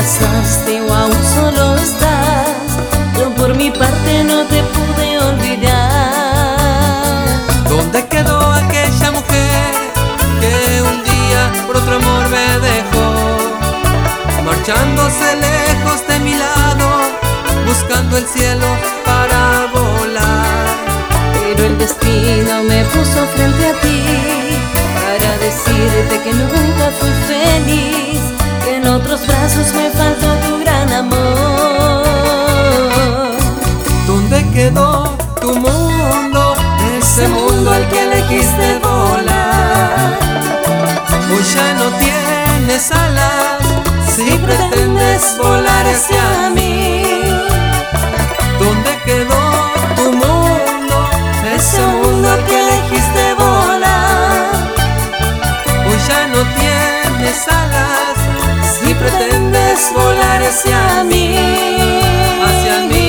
abrazaste o aún solo estás. Yo por mi parte no te pude olvidar. ¿Dónde quedó aquella mujer que un día por otro amor me dejó? Marchándose lejos de mi lado, buscando el cielo para volar. Pero el destino me puso frente a ti para decirte que nunca fui feliz, que en otros brazos me faltó tu gran amor. ¿Dónde quedó tu mundo? Ese mundo al que elegiste volar. Hoy ya no tienes alas, si pretendes volar hacia mí. ¿Dónde quedó tu mundo? Ese mundo al que elegiste volar. Hoy ya no tienes alas, si pretendes volar hacia mí. Hacia mí.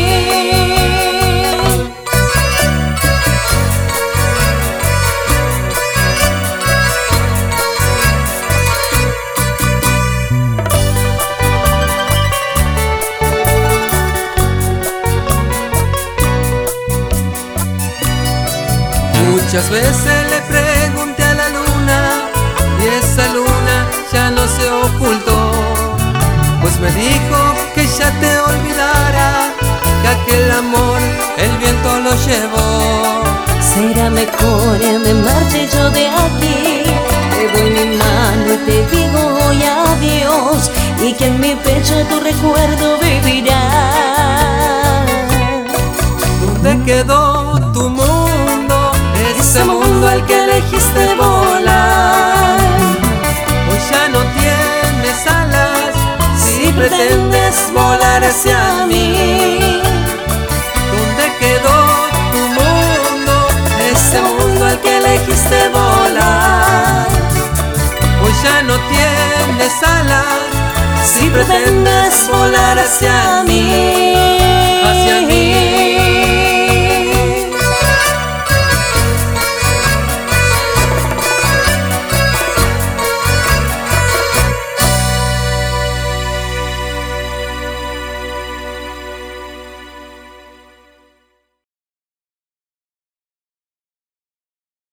Muchas veces le pregunté a la luna y esa luna ya no se ocultó, pues me dijo que ya te olvidara, que aquel amor el viento lo llevó. Será mejor que me marche yo de aquí, te doy mi mano y te digo hoy adiós, y que en mi pecho tu recuerdo vivirá. ¿Dónde quedó tu mundo? Ese mundo al que elegiste volar. Hoy ya no tienes alas, si pretendes volar hacia mí. ¿Dónde quedó tu mundo? Ese mundo al que elegiste volar. Hoy ya no tienes alas, si pretendes volar hacia mí.